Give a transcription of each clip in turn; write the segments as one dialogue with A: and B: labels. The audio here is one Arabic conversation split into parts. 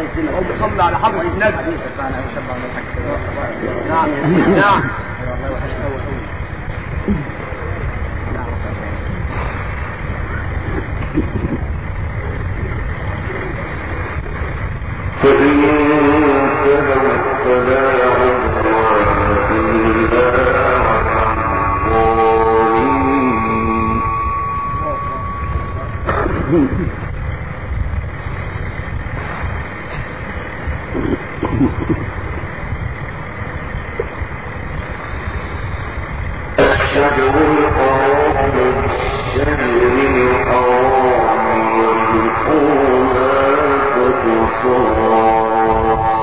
A: او بيصلي على حضرة النبي. نعم نعم.
B: فإن انتهوا فلا عدوان إلا على الظالمين. الشهر الحرام بالشهر الحرام والحرمات قصاص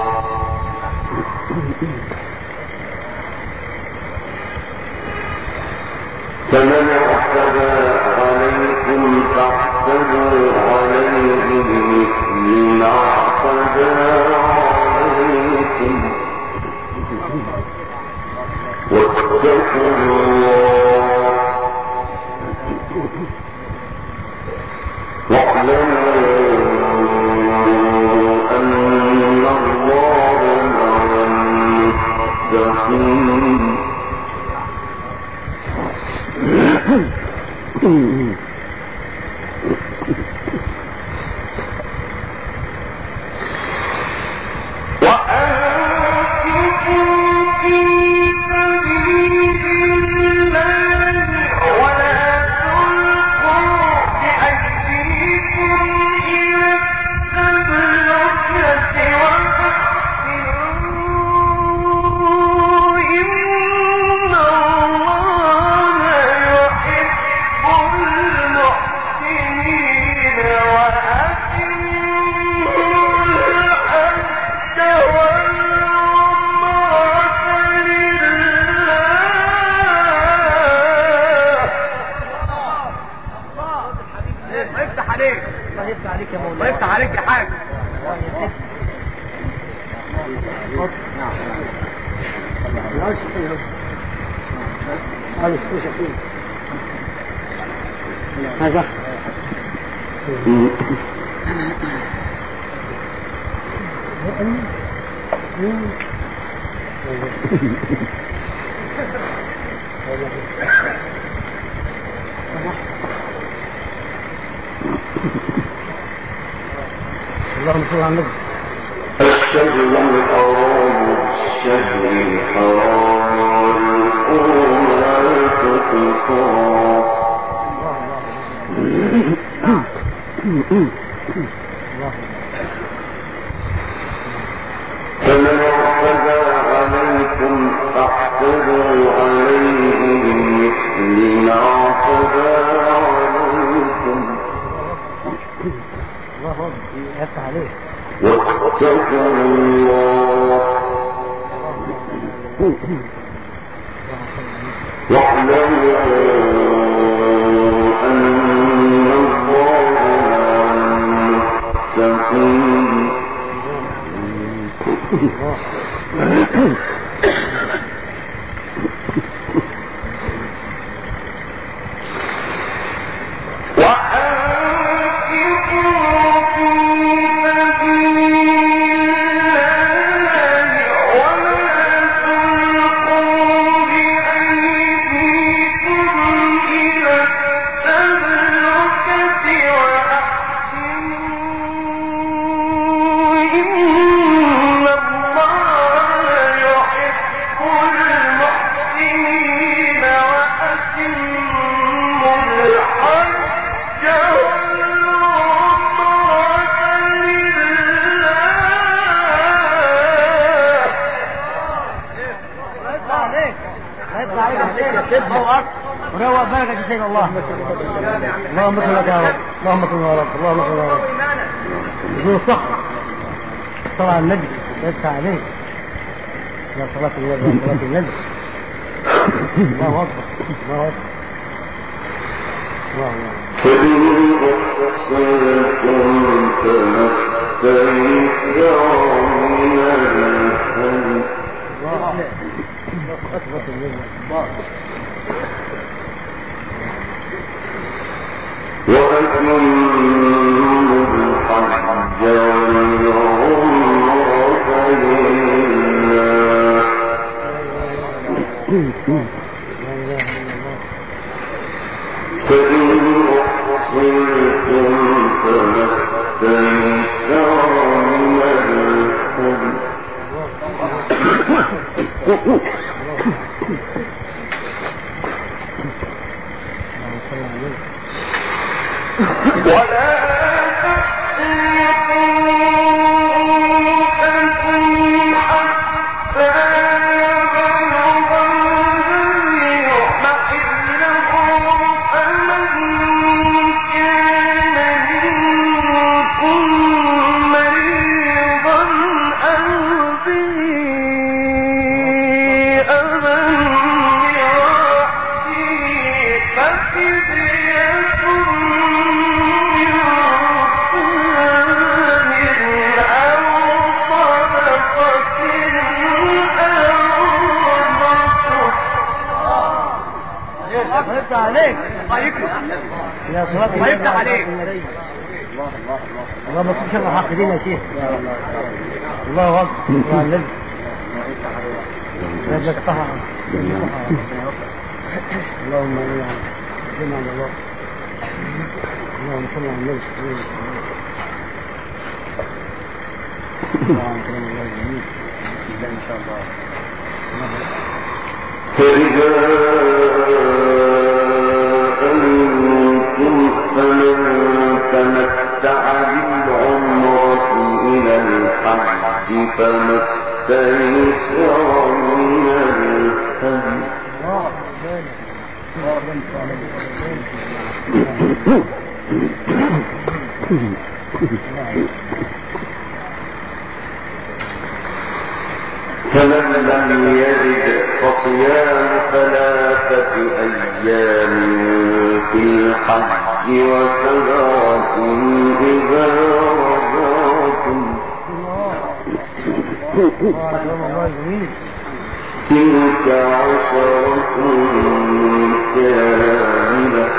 B: فمن اعتدى عليكم فاعتدوا عليه بمثل ما اعتدى عليكم واتقوا الله واعلموا أن الله مع المتقين.
A: الله يفتح عليك يا حاج.
C: هذا اللهم صل على النبي.
B: الشهر الحرام بالشهر الحرام والحرمات قصاص فمن اعتدى عليكم فاعتدوا عليه بمثل ما اعتدى عليكم واتقوا الله واعلموا أن الله مع المتقين.
C: وروى بركة سيد الله. اللهم صل لك يا رب. اللهم صل يا رب. اللهم صل يا رب. بدون صح صلاة النبي يفتح عليك يا صلاة النبي يا صلاة النبي. الله أكبر الله أكبر الله أكبر.
B: فإن أحصنتم فما استيسر من الهدي وأتموا الحج والعمرة فإن أحصنتم فما استيسر من الهدي ولا
C: عليك
A: يا صلاة الله يفتح عليك.
C: الله ما تشوف الحق دين يا شيخ. الله اكبر. الله النبي رجلك طهر. اللهم امين. جمع الله. اللهم صل على النبي. اللهم كرم الله جميل. ان شاء الله.
B: فإذا أنتم فمن تمتع بالعمرة إلى الحج فما استيسر من الهدي فمن لم يجد فصيام 3 أيام في الحج و7 إذا رجعتم تلك 10 كاملة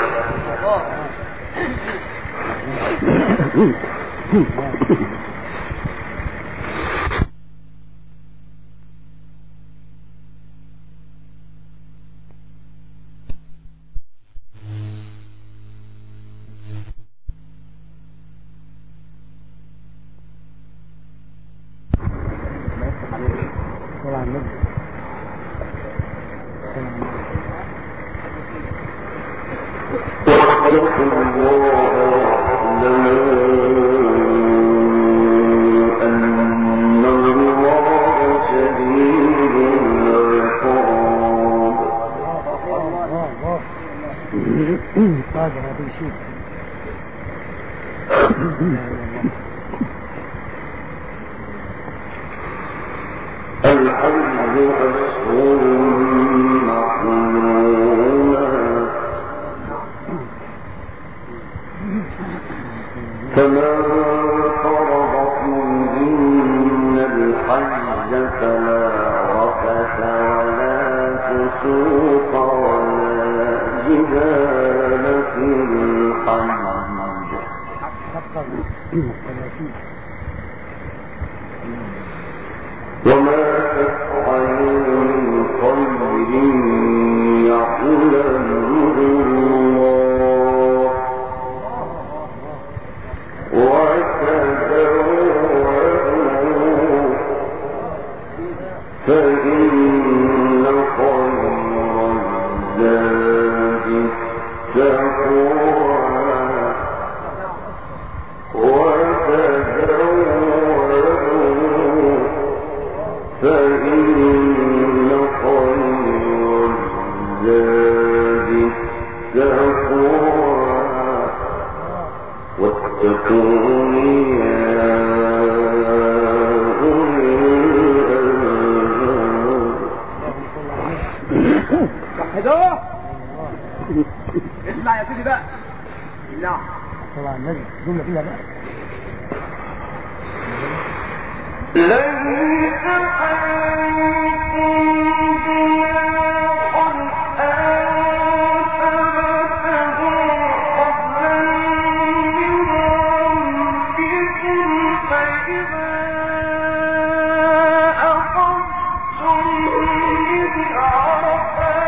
A: اسمع يا سيدي بقى. نعم
C: طبعا النبي جملة فيها بقى
B: ليس عرفات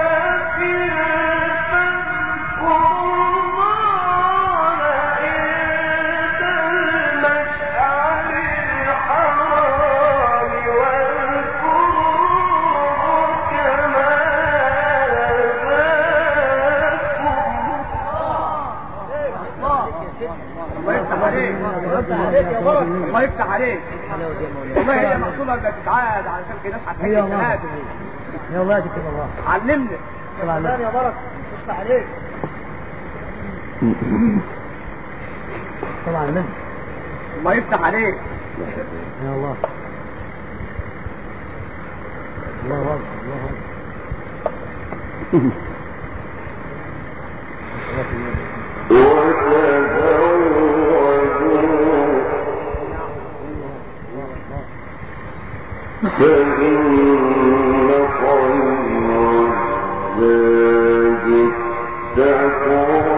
A: الله يفتح عليك. الله يفتح عليك. والله هي مقصودة انك تتعاد علشان في ناس هتحب الشهادة.
C: يا الله يكتب الله.
A: علمني.
C: طبعا
A: يا بركة. يفتح عليك.
C: طبعا منه.
A: الله يفتح عليك.
C: يا الله. الله أكبر. الله أكبر.
B: فإن خير الزاد التقوى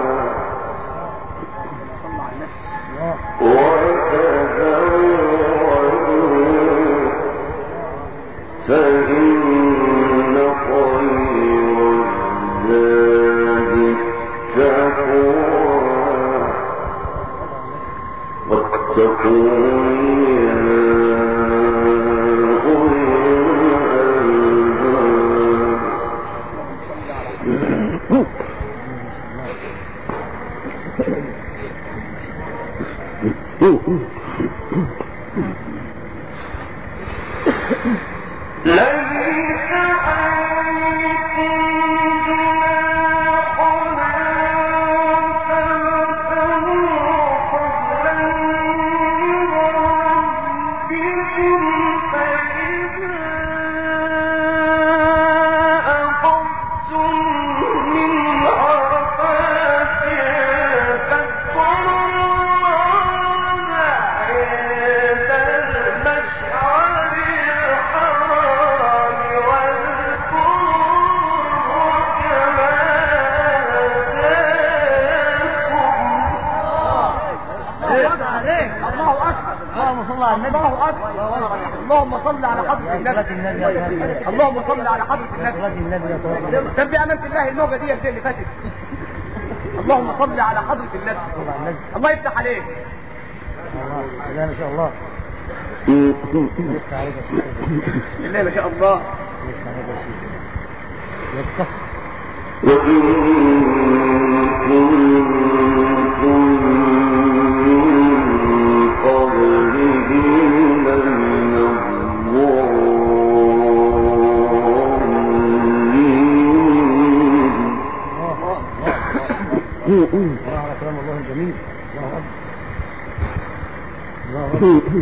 B: وتزودوا فإن خير الزاد التقوى واتقون
A: اللهم صل على حضرة النبي. اللهم صل على حضرة النبي. طب بأمانة الله الموجة دي الزي اللي فاتت. اللهم صل على حضرة النبي. الله يفتح عليك.
C: الله ما شاء الله.
A: بسم الله ما شاء الله.
C: الله على كلام الله الجميل. الله أكبر. الله أكبر.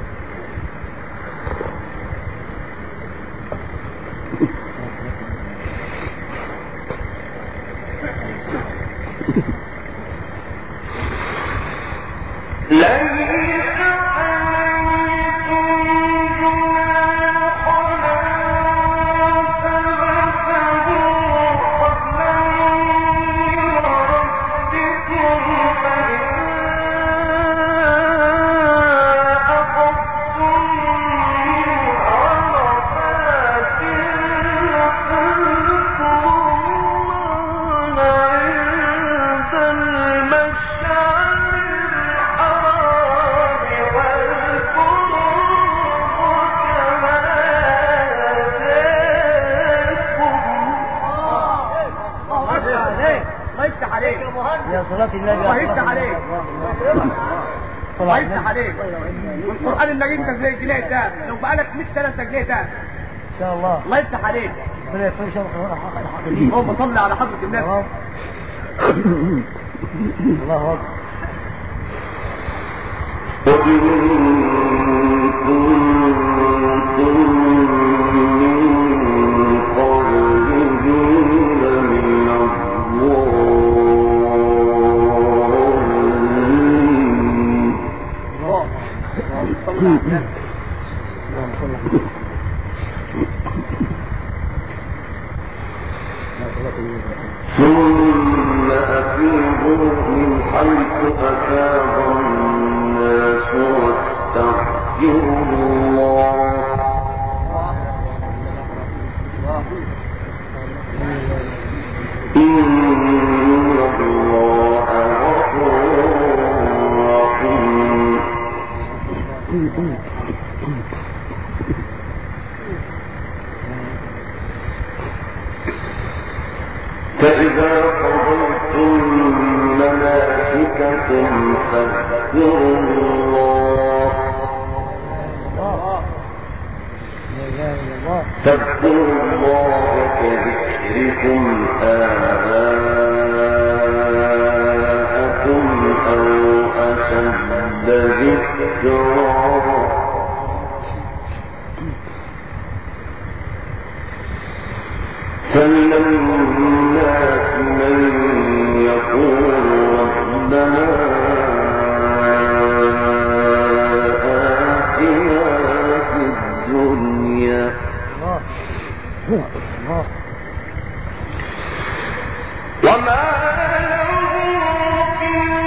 C: يا صلاة النبي.
A: الله يفتح عليك. الله يفتح عليك. القرآن المجيد انت زي الجنيه ده، لو بقالك 100 سنة انت جنيه ده.
C: ان شاء الله.
A: الله يفتح عليك.
C: ربنا يكون شرف
A: اللهم صل على حضرة النبي.
C: الله أكبر.
B: ثم أفيضوا من حيث أفاض الناس واستغفروا الله إن الله غفور رحيم. فإذا قضيتم مناسككم ملائككم فاذكروا الله كذكركم آباءكم أو أشد ذكرا فمن الناس من يقول ربنا آتنا في الدنيا وما له في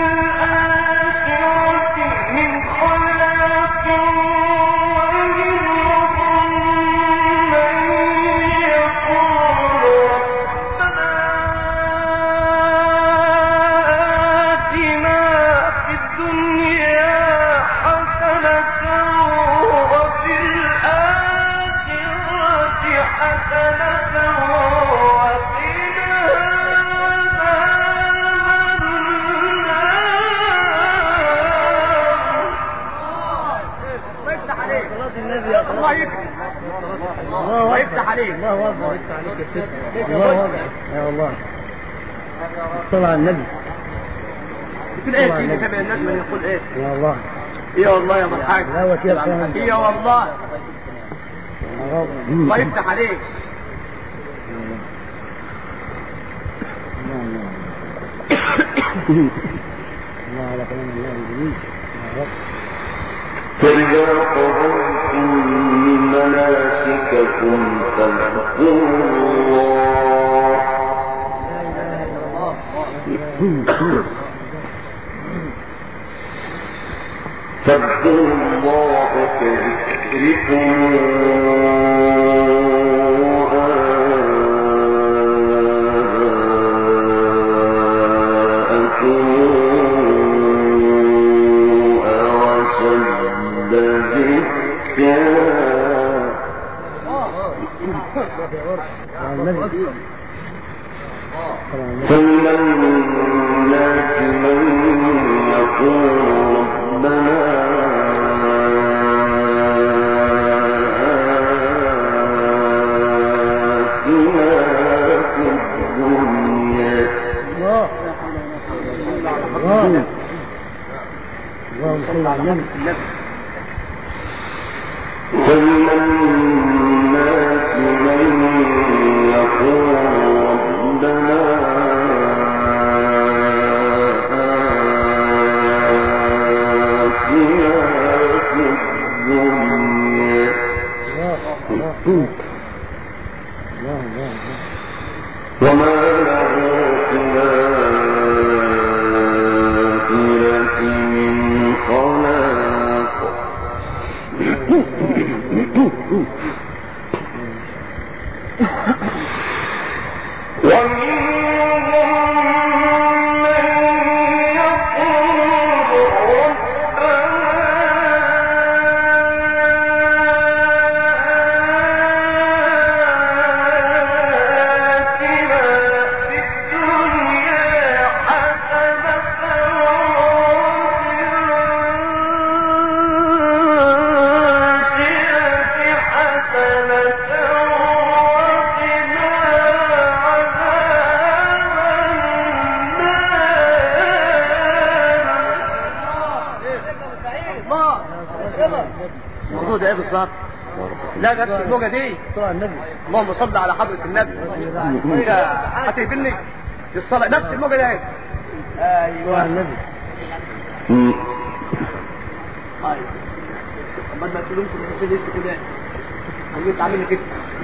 B: الآخرة من خلاق ومنهم من يقول ربنا آتنا في الدنيا حسنة وفي الآخرة حسنة وقنا عذاب
A: النار. الله يكرم. الله يفتح عليك.
C: الله اكبر. الله اكبر يا الله. الصلاة على النبي.
A: في الآية دي اللي تبع الناس من يقول ايه؟
C: يا الله.
A: يا والله يا مرحاج.
C: لا وكيل
A: يا والله. الله يفتح عليك.
C: الله على كلام الله الجميل.
B: فإذا قضيتم مناسككم فاذكروا الله كذكركم فمن الناس من يقول ربنا آتنا في الدنيا
C: اللهم صل على النبي.
B: فمن الناس من يقول ربنا آتنا في الدنيا وما له في الآخرة من خلاق
A: الموضوع ده ايه بالظبط؟ لا نفس اللغة دي. اللهم صل على حضرة النبي. انت هتهبني الصلاة نفس اللغة دي. ايوه
C: النبي.
A: طيب طب ما تقولوا لكم المسجد اسمه كده عايزين تعملوا كده.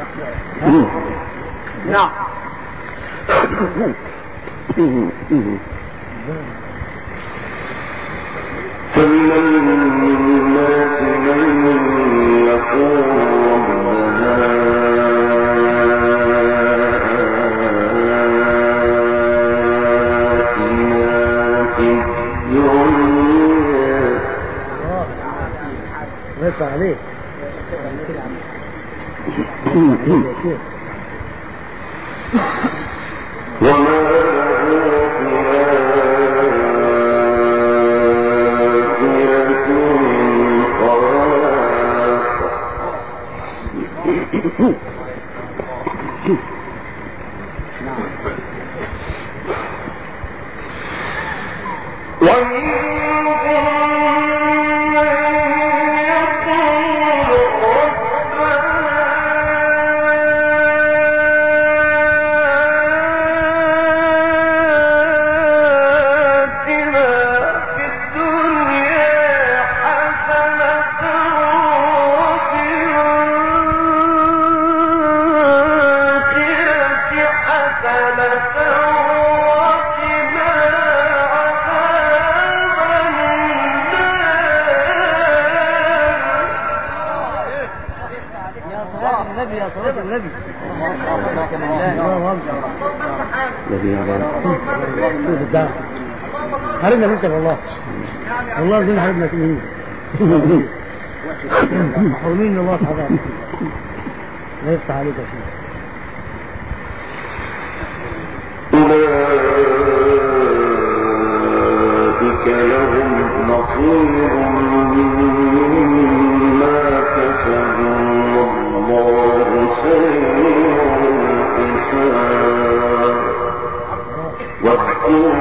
A: نعم.
B: فمن الناس من يقول ربنا آتنا في الدنيا
C: ويطلع عليه
B: وما له في
C: حرمنا منك والله والله زين حرمنا فيه محرومين الله سبحانه لا يفتح عليك شيء.
B: أولئك لهم نصيب مما كسبوا والله سريع الحساب. واذكروا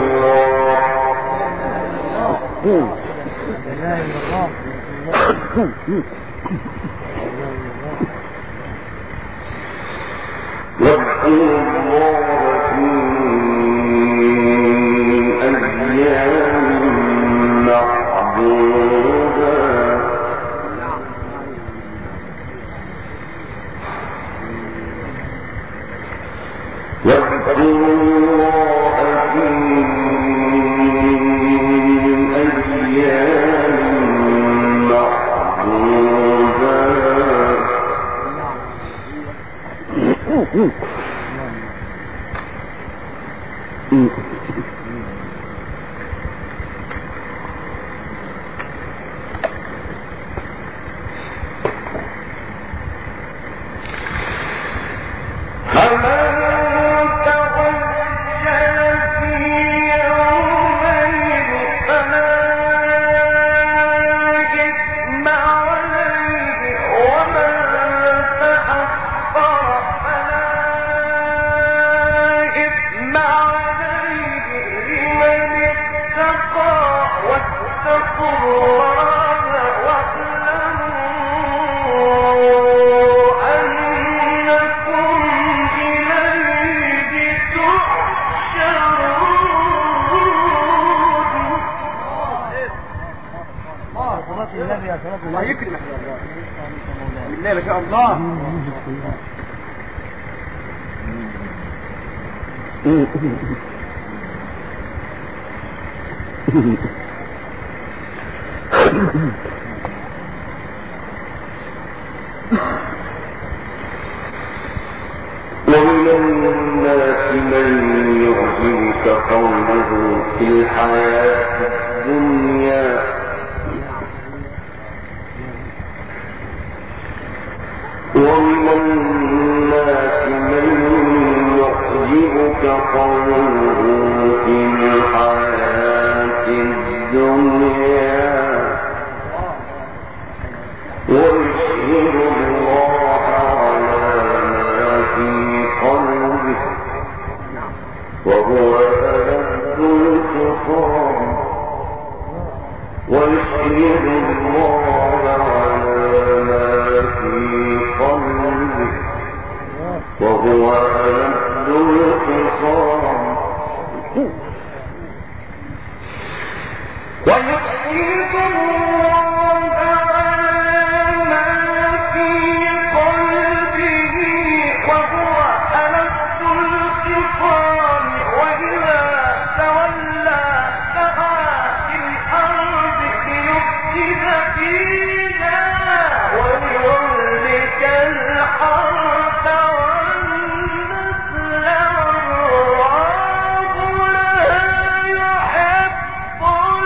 B: الله في أيام معدودات. واذكروا الله في أيام معدودات.
A: الله يكرمك بالله ما شاء الله.
B: ومن الناس من يعجبك قوله في الحياة الدنيا ومن الناس من يعجبك قوله في الحياة الدنيا ويشهد الله على ما في قلبه وهو ألد الخصام. ويشهد الله على ما في قلبه وهو ألد الخصام. ويشهد الله على ما في قلبه وهو ألد الخصام. وإذا تولى سعى في الأرض ليفسد فيها ويهلك الحرث والنسل والله لا يحب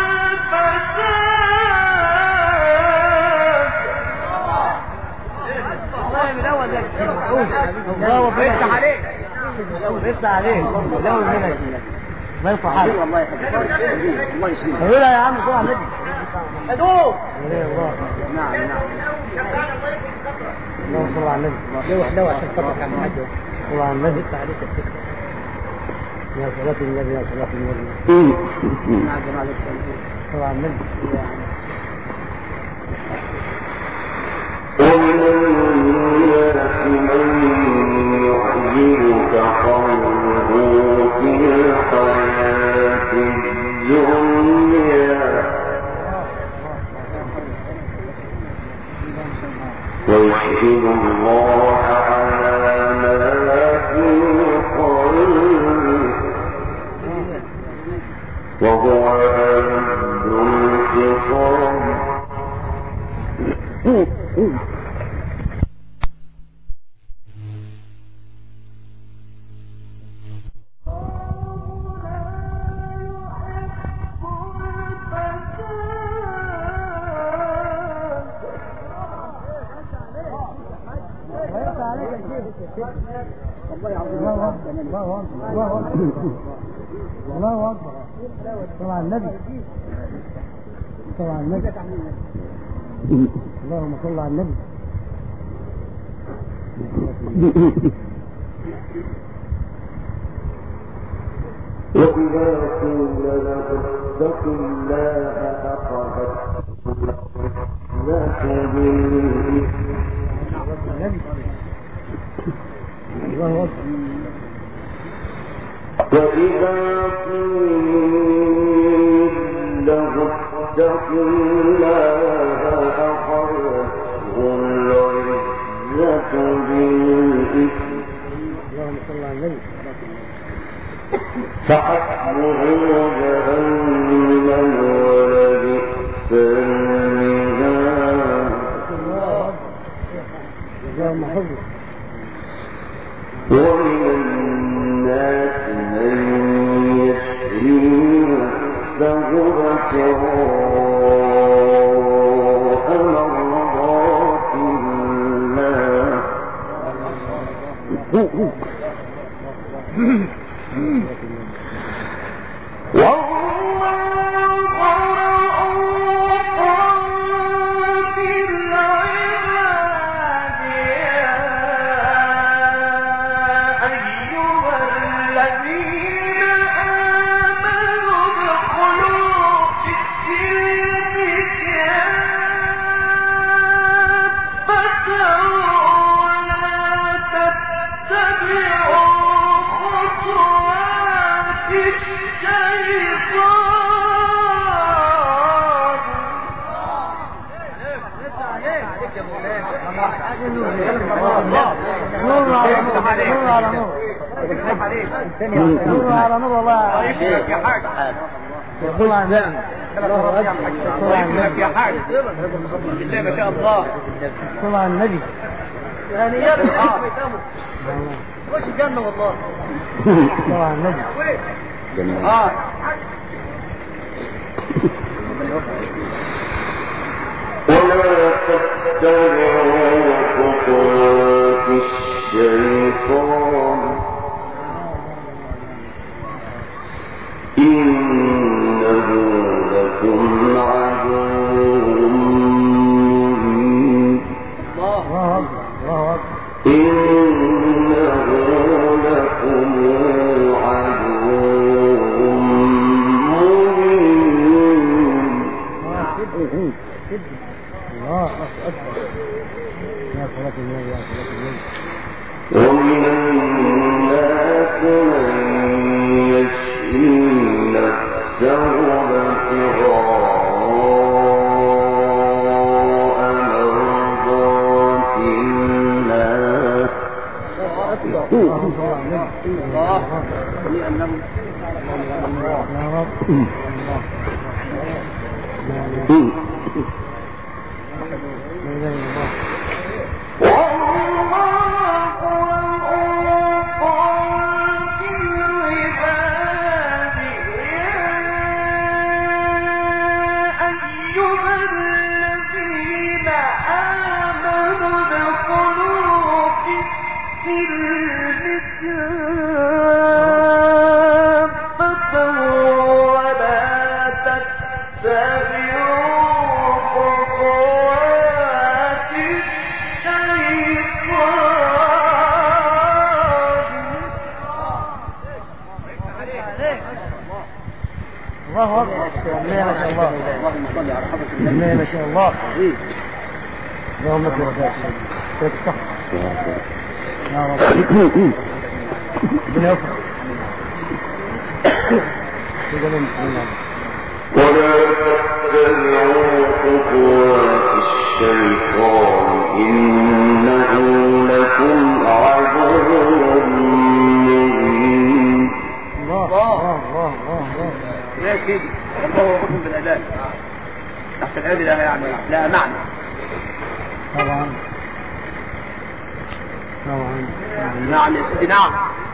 C: الله
A: يفتح عليك
C: يفتح عليك دور منك ما ينفع حالك
A: والله الله يسلمك.
C: قول يا عم صل على النبي
A: ادوب
C: الله.
A: نعم
C: اللهم صل على النبي لو عشان خاطرك عم حاج صل على النبي يفتح عليك يا صلاة النبي يا صلاة النبي طبعا النبي
B: ومن الناس من يعجبك قوله في الحياة الدنيا ويشهد الله على ما في قلبه وهو أهد الخصام
C: الله أكبر طبعا النبي طبعا النبي اللهم صل على النبي
B: وإذا قيل له اتق الله أخذته بالإثم
C: الله أكبر
B: وإذا قيل له اتق الله أخذته العزة بالإثم
C: اللهم صل على النبي
B: فحسبه جهنم ولبئس المهاد
C: اللهم حفظه
B: ومن الناس من يشري نفسه ابتغاء مرضات الله
C: نور على نور والله
A: يا حاج
C: يقول عن ذلك
A: يا حاج بالله ما شاء الله
C: صلى على النبي
A: يعني يلا وش الجنة والله
C: صلى على النبي
B: ولا تتبعوا خطوات الشيطان إنه لكم عدو مبين
C: الله أكبر
B: إنه لكم عدو مبين
C: الله أكبر يا صلاة النبي يا صلاة النبي
B: ومن الناس من يشري نفسه ابتغاء مرضات الله
C: الله أكبر. ما شاء الله.
A: اللهم صل على حضرة النبي.
C: ما شاء الله. اللهم صل على سيدنا الصح. يا رب. ربنا يوفقك.
B: ولا تتبعوا خطوات الشيطان إنه لكم عدو مبين.
C: الله.
A: يا سيدي الله يقوم بالأداء أحسن هذه لها يعني لا معنى.
C: طبعا.
A: نعم يا سيدي نعم.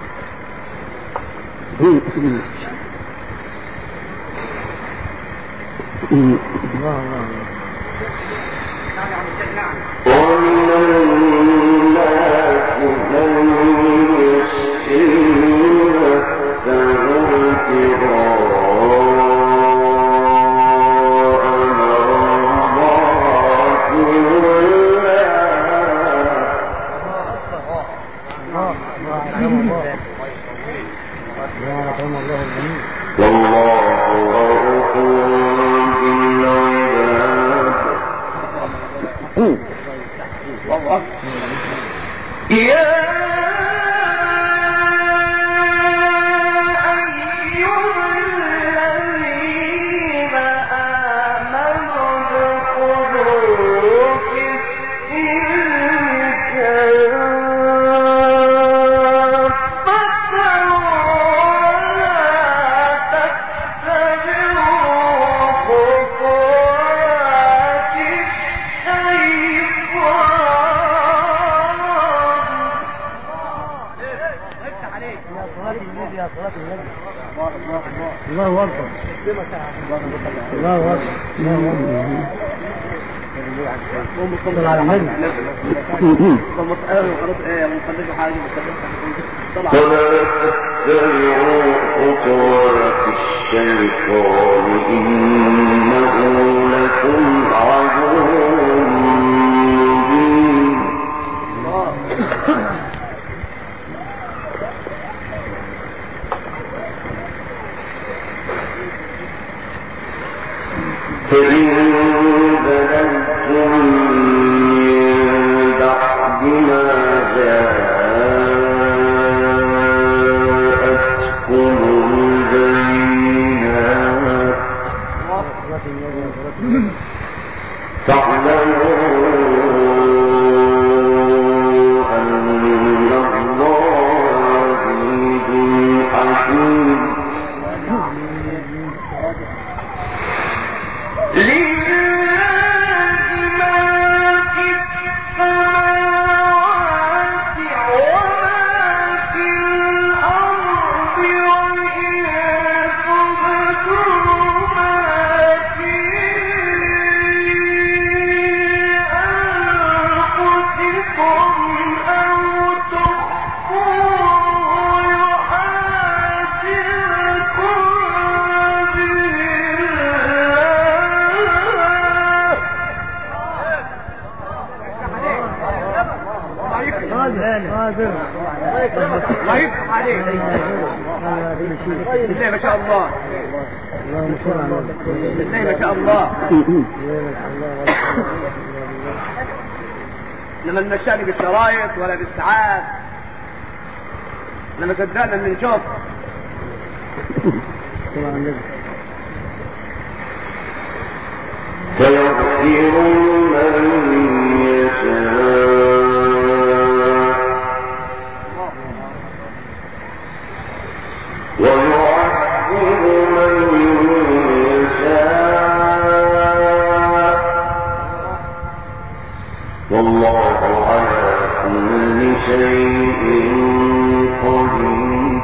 B: ومن الناس من يشري نفسه ابتغاء مرضات الله والله رؤوف بالعباد. يا
C: الله أكبر. الله أكبر. صلى على النبي.
B: فلا تتبعوا خطوات الشيطان إنه لكم عدو مبين. فإن زللتم من بعد ما جاءتكم البينات فاعلموا أن الله عزيز حكيم.
A: الله يفتح عليك. بالله ما شاء الله. بالله ما شاء الله. لما نمشاني بالشرايط ولا بالساعات لما صدقنا ان نشوف.
B: فيغفر من يشاء ويعذب من يشاء والله على كل شيء قدير.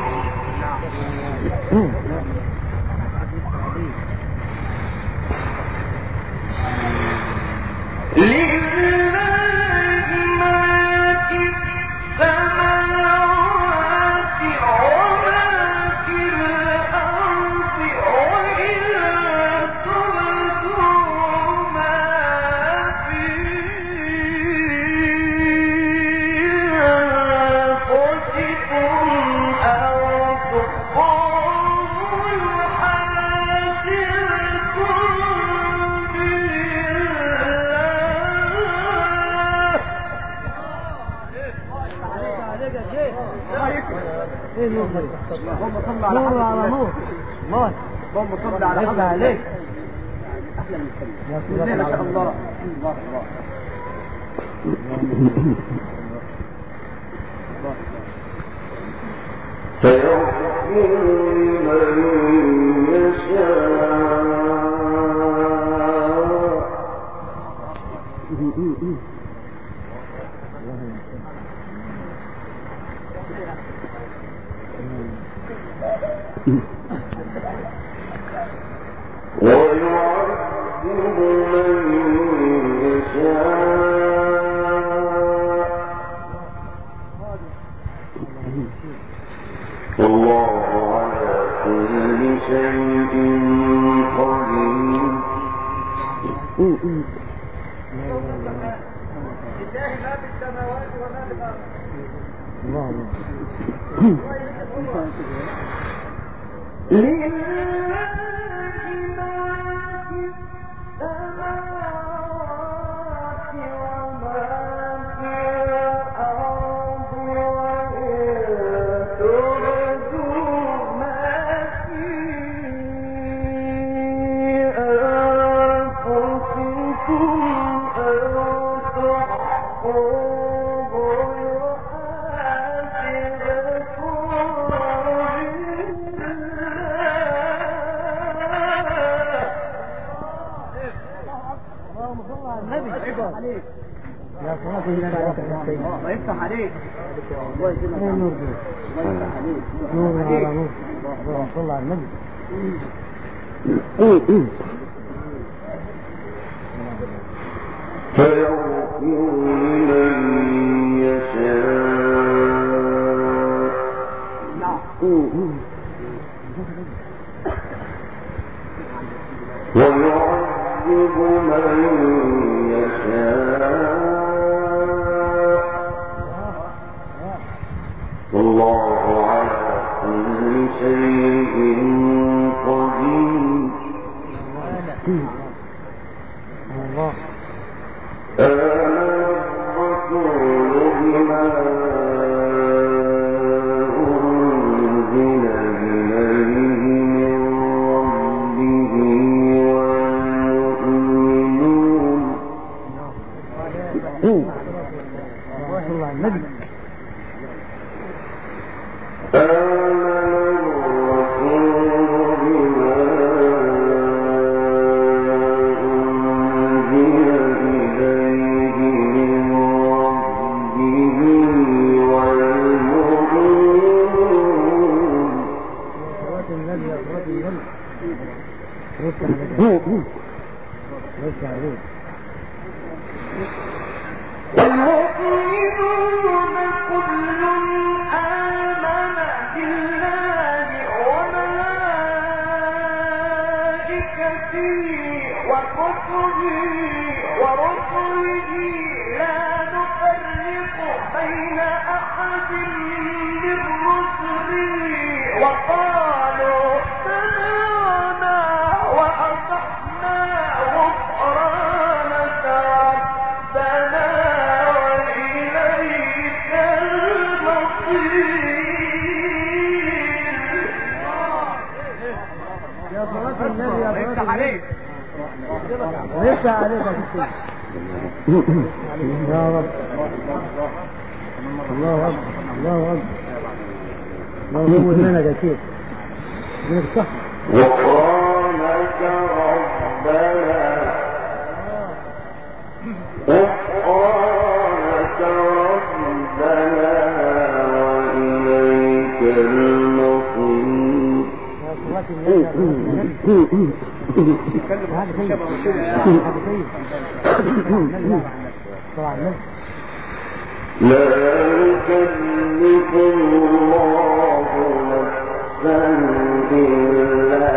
C: النور
A: اللهم صل على
C: نور
A: حضرة
C: على
A: النبي.
C: نور الله
A: اللهم صل على
C: يفتح
A: حضرة
C: عليك
A: النبي.
C: يا
A: بسم الله ما شاء الله. الله الله.
B: فيغفر لمن يشاء ويعذب من يشاء والله على كل شيء قدير
A: لله ما في السماوات وما في الارض.
C: يا صلاة النبي عليك
A: الله يفتح عليك. الله يفتح عليك.
C: نور
A: الله يفتح عليك.
C: نور على نور اللهم صل على النبي
B: فيغفر لمن يشاء ويعذب من يشاء والله على كل شيء قدير
C: الله
B: آمن الرسول بما أنزل إليه من ربه والمؤمنون
C: اللهم صل على النبي
B: آمن الرسول بما أنزل إليه من ربه والمؤمنون
C: صلاة النبي يا صلاة النبي يفتح عليك يفتح عليك
B: والمؤمنون كل آمن بالله وملائكته وكتبه ورسله لا نفرق بين أحد من رسله وقالوا سمعنا وأطعنا غفرانك ربنا وإليك المصير.
C: يا صلاة النبي يا
A: الله
C: صلاة
A: يفتح عليك.
C: ويفتح عليك يا ستي يا رب الله أكبر الله أكبر الله يقول لنا يا شيخ منك صح
B: غفرانك ربنا غفرانك ربنا وإليك المصير.
C: يا صلاة النبي يا صلاة النبي هذا سيد هذا سيد طبعا النبي
B: لا يكلف الله نفسا إلا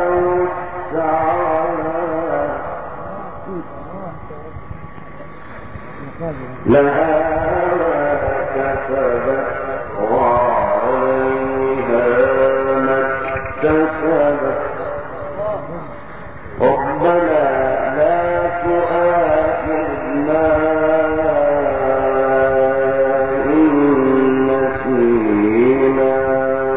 B: وسعها لها ما كسبت وعليها ما اكتسبت ربنا لا تؤاخذنا إن نسينا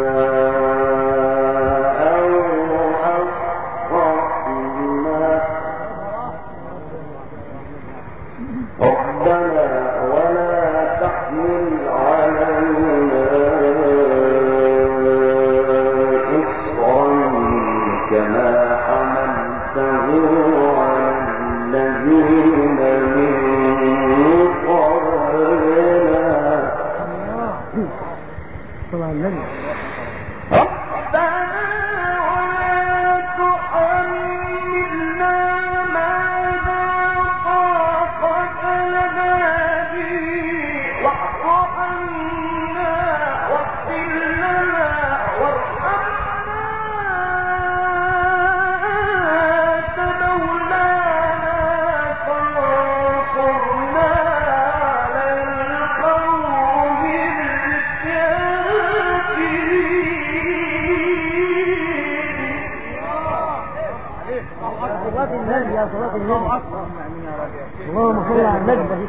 C: اللهم صل على النبي.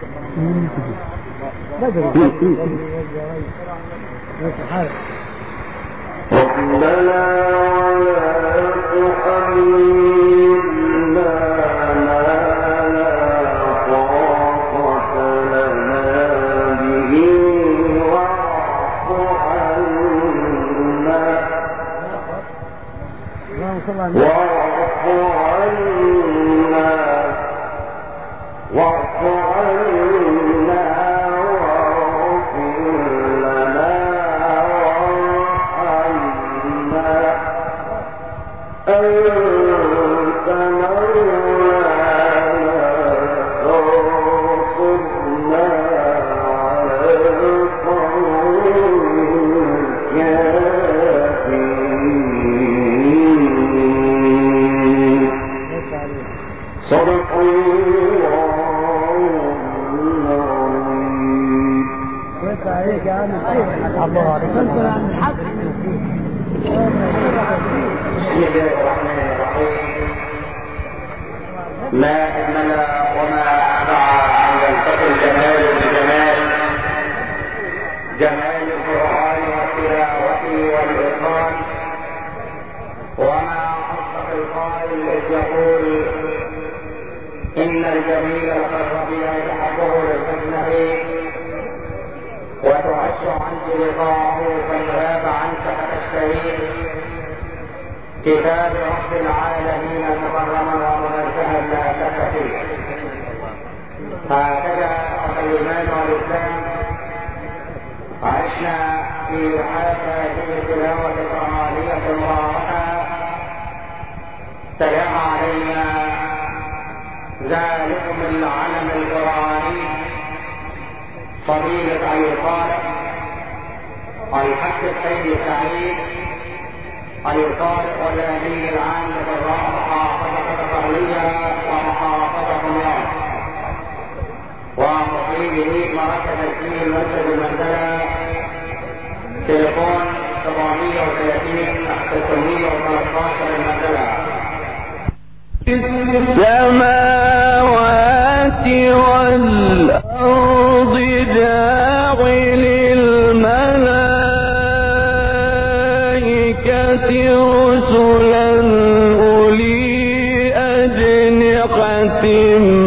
B: ربنا ولا تحملنا ما لا طاقة لنا به واعف عنا واعف عنا واغفر لنا وارحمنا أنت مولانا فانصرنا على القوم الكافرين. صدق
C: عليك يا عم الله عليك.
D: بسم الله الرحمن الرحيم. ما أجمل وما أبدع أن يلتقي الجمال بجمال، جمال القرآن وتلاوته والإتقان، وما أصدق القائل إذ يقول إن الجميل الربيع يحبه للحسن فيه وتعش عنك لقاءه فإن غاب عنك فتشتهيه. كتاب رب العالمين مكرما ومنزها لا شك فيه. هكذا الإيمان والإسلام عشنا في رحاب هذه التلاوة القرآنية المباركة. تلا علينا ذلكم العلم القرآني فضيلة أبي طالب الحق السيد سعيد أبي طالب والأمين العام للراء محافظة القهوية ومحافظة الرياض ومقيمه مركز الدين مركز المنزلة. تليفون 730 613 المنزلة.
B: السماوات والأرض جاعل الملائكة رسلا أولي أجنحة